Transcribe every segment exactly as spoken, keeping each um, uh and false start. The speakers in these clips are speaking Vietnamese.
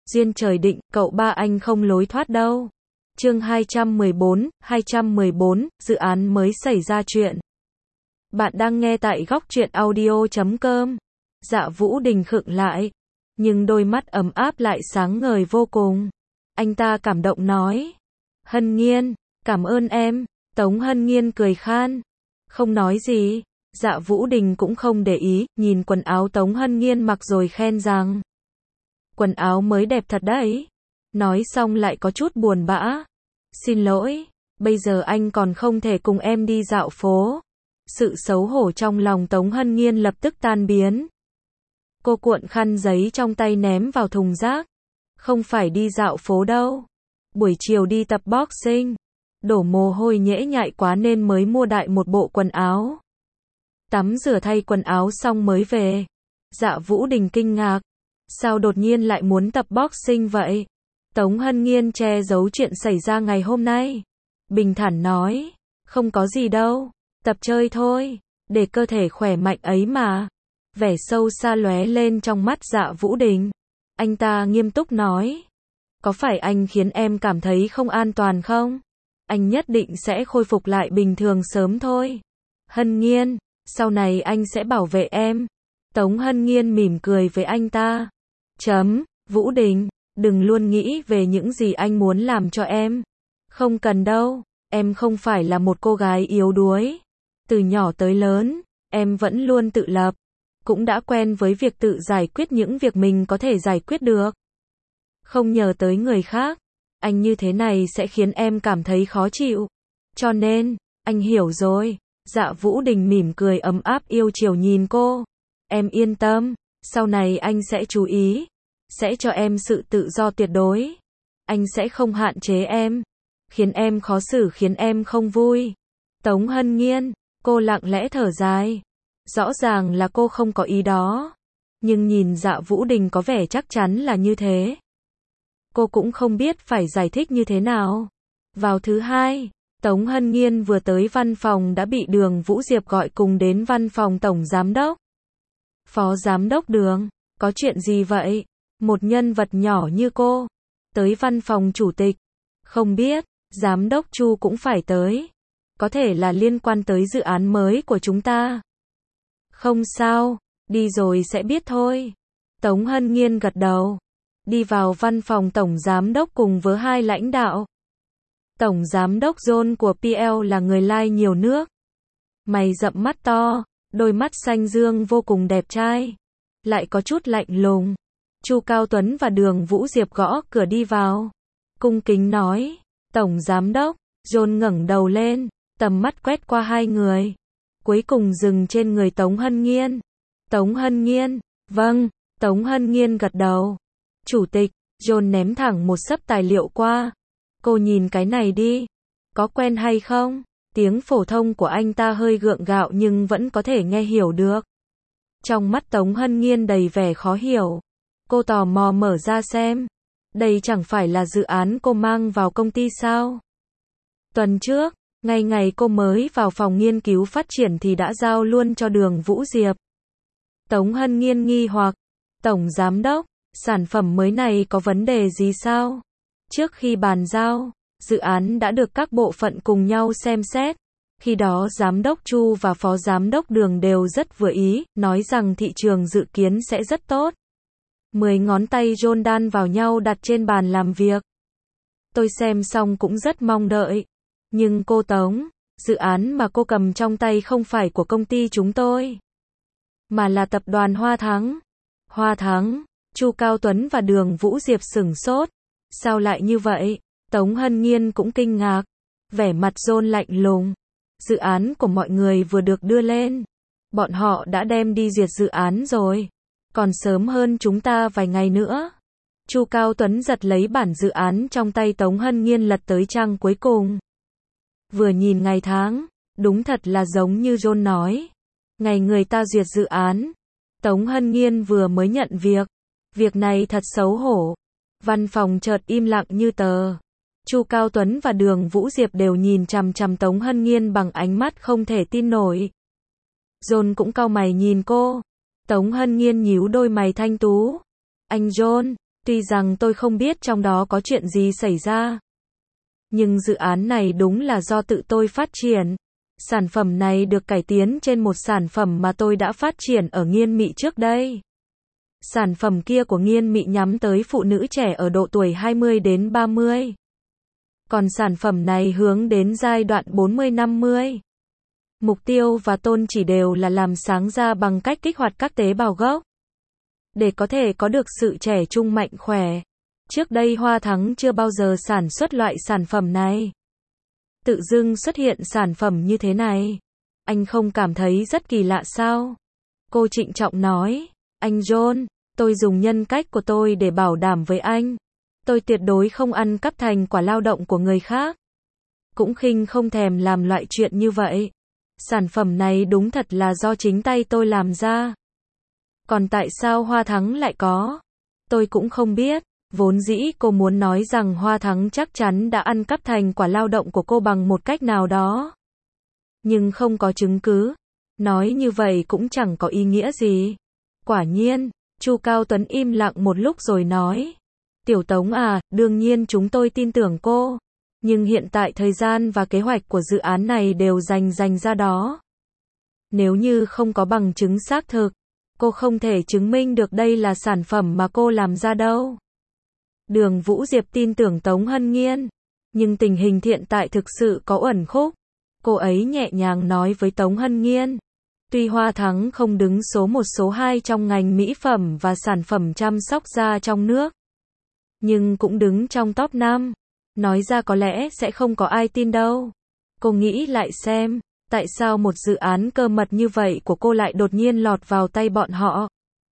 Duyên trời định, cậu ba anh không lối thoát đâu. Chương hai trăm mười bốn, hai trăm mười bốn, dự án mới xảy ra chuyện. Bạn đang nghe tại góc truyện audio chấm com. Dạ Vũ Đình khựng lại, nhưng đôi mắt ấm áp lại sáng ngời vô cùng. Anh ta cảm động nói: Hân Nhiên, cảm ơn em. Tống Hân Nhiên cười khan, không nói gì. Dạ Vũ Đình cũng không để ý, nhìn quần áo Tống Hân Nhiên mặc rồi khen rằng: Quần áo mới đẹp thật đấy. Nói xong lại có chút buồn bã. Xin lỗi, bây giờ anh còn không thể cùng em đi dạo phố. Sự xấu hổ trong lòng Tống Hân Nhiên lập tức tan biến. Cô cuộn khăn giấy trong tay ném vào thùng rác. Không phải đi dạo phố đâu. Buổi chiều đi tập boxing. Đổ mồ hôi nhễ nhại quá nên mới mua đại một bộ quần áo. Tắm rửa thay quần áo xong mới về. Dạ Vũ Đình kinh ngạc. Sao đột nhiên lại muốn tập boxing vậy? Tống Hân Nhiên che giấu chuyện xảy ra ngày hôm nay. Bình thản nói, không có gì đâu, tập chơi thôi, để cơ thể khỏe mạnh ấy mà. Vẻ sâu xa lóe lên trong mắt Dạ Vũ Đình. Anh ta nghiêm túc nói, có phải anh khiến em cảm thấy không an toàn không? Anh nhất định sẽ khôi phục lại bình thường sớm thôi. Hân Nhiên, sau này anh sẽ bảo vệ em. Tống Hân Nhiên mỉm cười với anh ta. Chấm, Vũ Đình, đừng luôn nghĩ về những gì anh muốn làm cho em. Không cần đâu, em không phải là một cô gái yếu đuối. Từ nhỏ tới lớn, em vẫn luôn tự lập. Cũng đã quen với việc tự giải quyết những việc mình có thể giải quyết được. Không nhờ tới người khác. Anh như thế này sẽ khiến em cảm thấy khó chịu. Cho nên, anh hiểu rồi. Dạ Vũ Đình mỉm cười ấm áp yêu chiều nhìn cô. Em yên tâm, sau này anh sẽ chú ý. Sẽ cho em sự tự do tuyệt đối. Anh sẽ không hạn chế em. Khiến em khó xử, khiến em không vui. Tống Hân Nhiên, cô lặng lẽ thở dài. Rõ ràng là cô không có ý đó. Nhưng nhìn Dạ Vũ Đình có vẻ chắc chắn là như thế. Cô cũng không biết phải giải thích như thế nào. Vào thứ hai, Tống Hân Nhiên vừa tới văn phòng đã bị Đường Vũ Diệp gọi cùng đến văn phòng Tổng Giám Đốc. Phó Giám Đốc Đường, có chuyện gì vậy? Một nhân vật nhỏ như cô, tới văn phòng chủ tịch. Không biết, Giám đốc Chu cũng phải tới. Có thể là liên quan tới dự án mới của chúng ta. Không sao, đi rồi sẽ biết thôi. Tống Hân Nhiên gật đầu. Đi vào văn phòng Tổng Giám Đốc cùng với hai lãnh đạo. Tổng Giám Đốc John của pê lờ là người lai nhiều nước. Mày rậm mắt to, đôi mắt xanh dương vô cùng đẹp trai. Lại có chút lạnh lùng. Chu Cao Tuấn và Đường Vũ Diệp gõ cửa đi vào. Cung kính nói, Tổng Giám Đốc. John ngẩng đầu lên, tầm mắt quét qua hai người. Cuối cùng dừng trên người Tống Hân Nhiên. Tống Hân Nhiên, vâng. Tống Hân Nhiên gật đầu. Chủ tịch, John ném thẳng một xấp tài liệu qua. Cô nhìn cái này đi. Có quen hay không? Tiếng phổ thông của anh ta hơi gượng gạo nhưng vẫn có thể nghe hiểu được. Trong mắt Tống Hân Nhiên đầy vẻ khó hiểu. Cô tò mò mở ra xem. Đây chẳng phải là dự án cô mang vào công ty sao? Tuần trước, ngay ngày cô mới vào phòng nghiên cứu phát triển thì đã giao luôn cho Đường Vũ Diệp. Tống Hân Nhiên nghi hoặc. Tổng Giám Đốc, sản phẩm mới này có vấn đề gì sao? Trước khi bàn giao, dự án đã được các bộ phận cùng nhau xem xét. Khi đó Giám đốc Chu và Phó Giám đốc Đường đều rất vừa ý, nói rằng thị trường dự kiến sẽ rất tốt. Mười ngón tay John đan vào nhau đặt trên bàn làm việc. Tôi xem xong cũng rất mong đợi. Nhưng cô Tống, dự án mà cô cầm trong tay không phải của công ty chúng tôi, mà là tập đoàn Hoa Thắng. Hoa Thắng, Chu Cao Tuấn và Đường Vũ Diệp sửng sốt. Sao lại như vậy? Tống Hân Nhiên cũng kinh ngạc. Vẻ mặt John lạnh lùng. Dự án của mọi người vừa được đưa lên. Bọn họ đã đem đi duyệt dự án rồi. Còn sớm hơn chúng ta vài ngày nữa. Chu Cao Tuấn giật lấy bản dự án trong tay Tống Hân Nhiên lật tới trang cuối cùng. Vừa nhìn ngày tháng, đúng thật là giống như John nói. Ngày người ta duyệt dự án. Tống Hân Nhiên vừa mới nhận việc. Việc này thật xấu hổ. Văn phòng chợt im lặng như tờ. Chu Cao Tuấn và Đường Vũ Diệp đều nhìn chằm chằm Tống Hân Nhiên bằng ánh mắt không thể tin nổi. John cũng cau mày nhìn cô. Tống Hân Nhiên nhíu đôi mày thanh tú. Anh John, Tuy rằng tôi không biết trong đó có chuyện gì xảy ra, nhưng dự án này đúng là do tự tôi phát triển. Sản phẩm này được cải tiến trên một sản phẩm mà tôi đã phát triển ở Nghiên Mị trước đây. Sản phẩm kia của Nghiên Mị nhắm tới phụ nữ trẻ ở độ tuổi hai mươi đến ba mươi. Còn sản phẩm này hướng đến giai đoạn bốn mươi năm mươi. Mục tiêu và tôn chỉ đều là làm sáng da bằng cách kích hoạt các tế bào gốc, để có thể có được sự trẻ trung mạnh khỏe. Trước đây Hoa Thắng chưa bao giờ sản xuất loại sản phẩm này. Tự dưng xuất hiện sản phẩm như thế này. Anh không cảm thấy rất kỳ lạ sao? Cô trịnh trọng nói. Anh John, tôi dùng nhân cách của tôi để bảo đảm với anh. Tôi tuyệt đối không ăn cắp thành quả lao động của người khác. Cũng khinh không thèm làm loại chuyện như vậy. Sản phẩm này đúng thật là do chính tay tôi làm ra. Còn tại sao Hoa Thắng lại có? Tôi cũng không biết. Vốn dĩ cô muốn nói rằng Hoa Thắng chắc chắn đã ăn cắp thành quả lao động của cô bằng một cách nào đó. Nhưng không có chứng cứ. Nói như vậy cũng chẳng có ý nghĩa gì. Quả nhiên, Chu Cao Tuấn im lặng một lúc rồi nói. Tiểu Tống à, đương nhiên chúng tôi tin tưởng cô. Nhưng hiện tại thời gian và kế hoạch của dự án này đều dành dành ra đó. Nếu như không có bằng chứng xác thực, cô không thể chứng minh được đây là sản phẩm mà cô làm ra đâu. Đường Vũ Diệp tin tưởng Tống Hân Nghiên, nhưng tình hình hiện tại thực sự có uẩn khúc. Cô ấy nhẹ nhàng nói với Tống Hân Nghiên, tuy Hoa Thắng không đứng số một số hai trong ngành mỹ phẩm và sản phẩm chăm sóc da trong nước, nhưng cũng đứng trong top năm. Nói ra có lẽ sẽ không có ai tin đâu. Cô nghĩ lại xem, tại sao một dự án cơ mật như vậy của cô lại đột nhiên lọt vào tay bọn họ.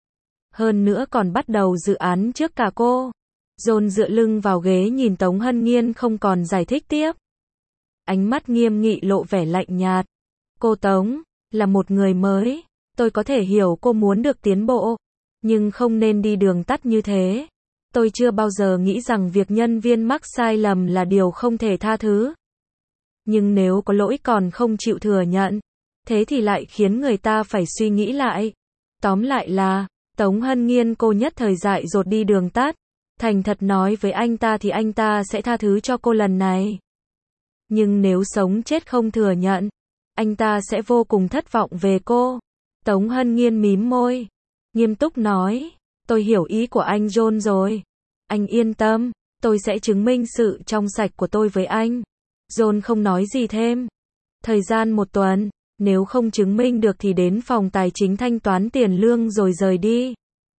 Hơn nữa còn bắt đầu dự án trước cả cô. John dựa lưng vào ghế nhìn Tống Hân Nghiên không còn giải thích tiếp. Ánh mắt nghiêm nghị lộ vẻ lạnh nhạt. Cô Tống, là một người mới, tôi có thể hiểu cô muốn được tiến bộ, nhưng không nên đi đường tắt như thế. Tôi chưa bao giờ nghĩ rằng việc nhân viên mắc sai lầm là điều không thể tha thứ. Nhưng nếu có lỗi còn không chịu thừa nhận, thế thì lại khiến người ta phải suy nghĩ lại. Tóm lại là, Tống Hân Nghiên cô nhất thời dại dột đi đường tắt. Thành thật nói với anh ta thì anh ta sẽ tha thứ cho cô lần này. Nhưng nếu sống chết không thừa nhận, anh ta sẽ vô cùng thất vọng về cô. Tống Hân Nghiên mím môi, nghiêm túc nói, tôi hiểu ý của anh John rồi. Anh yên tâm, tôi sẽ chứng minh sự trong sạch của tôi với anh. John không nói gì thêm. Thời gian một tuần, nếu không chứng minh được thì đến phòng tài chính thanh toán tiền lương rồi rời đi.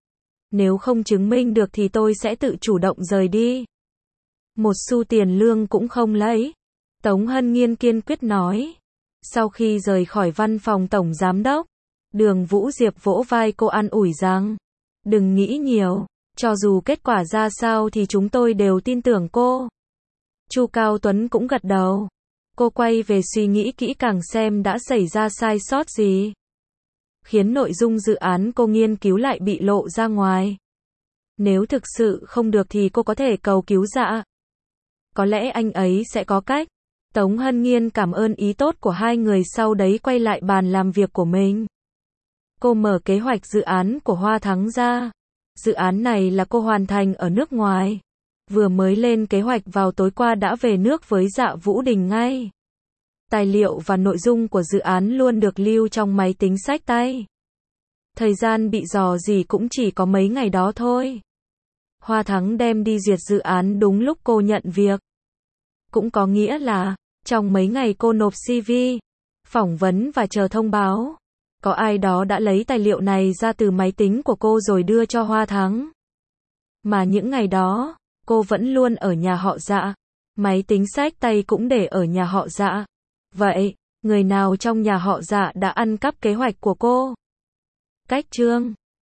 Nếu không chứng minh được thì tôi sẽ tự chủ động rời đi. Một xu tiền lương cũng không lấy. Tống Hân Nghiên kiên quyết nói. Sau khi rời khỏi văn phòng tổng giám đốc, Đường Vũ Diệp vỗ vai cô an ủi rằng, đừng nghĩ nhiều, cho dù kết quả ra sao thì chúng tôi đều tin tưởng cô. Chu Cao Tuấn cũng gật đầu. Cô quay về suy nghĩ kỹ càng xem đã xảy ra sai sót gì, khiến nội dung dự án cô nghiên cứu lại bị lộ ra ngoài. Nếu thực sự không được thì cô có thể cầu cứu Dạ. Có lẽ anh ấy sẽ có cách. Tống Hân Nghiên cảm ơn ý tốt của hai người, sau đấy quay lại bàn làm việc của mình. Cô mở kế hoạch dự án của Hoa Thắng ra. Dự án này là cô hoàn thành ở nước ngoài. Vừa mới lên kế hoạch vào tối qua đã về nước với Dạ Vũ Đình ngay. Tài liệu và nội dung của dự án luôn được lưu trong máy tính xách tay. Thời gian bị dò dỉ cũng chỉ có mấy ngày đó thôi. Hoa Thắng đem đi duyệt dự án đúng lúc cô nhận việc. Cũng có nghĩa là, trong mấy ngày cô nộp xê vê, phỏng vấn và chờ thông báo, có ai đó đã lấy tài liệu này ra từ máy tính của cô rồi đưa cho Hoa Thắng. Mà những ngày đó, cô vẫn luôn ở nhà họ Dạ. Máy tính xách tay cũng để ở nhà họ Dạ. Vậy, người nào trong nhà họ Dạ đã ăn cắp kế hoạch của cô? Cách chương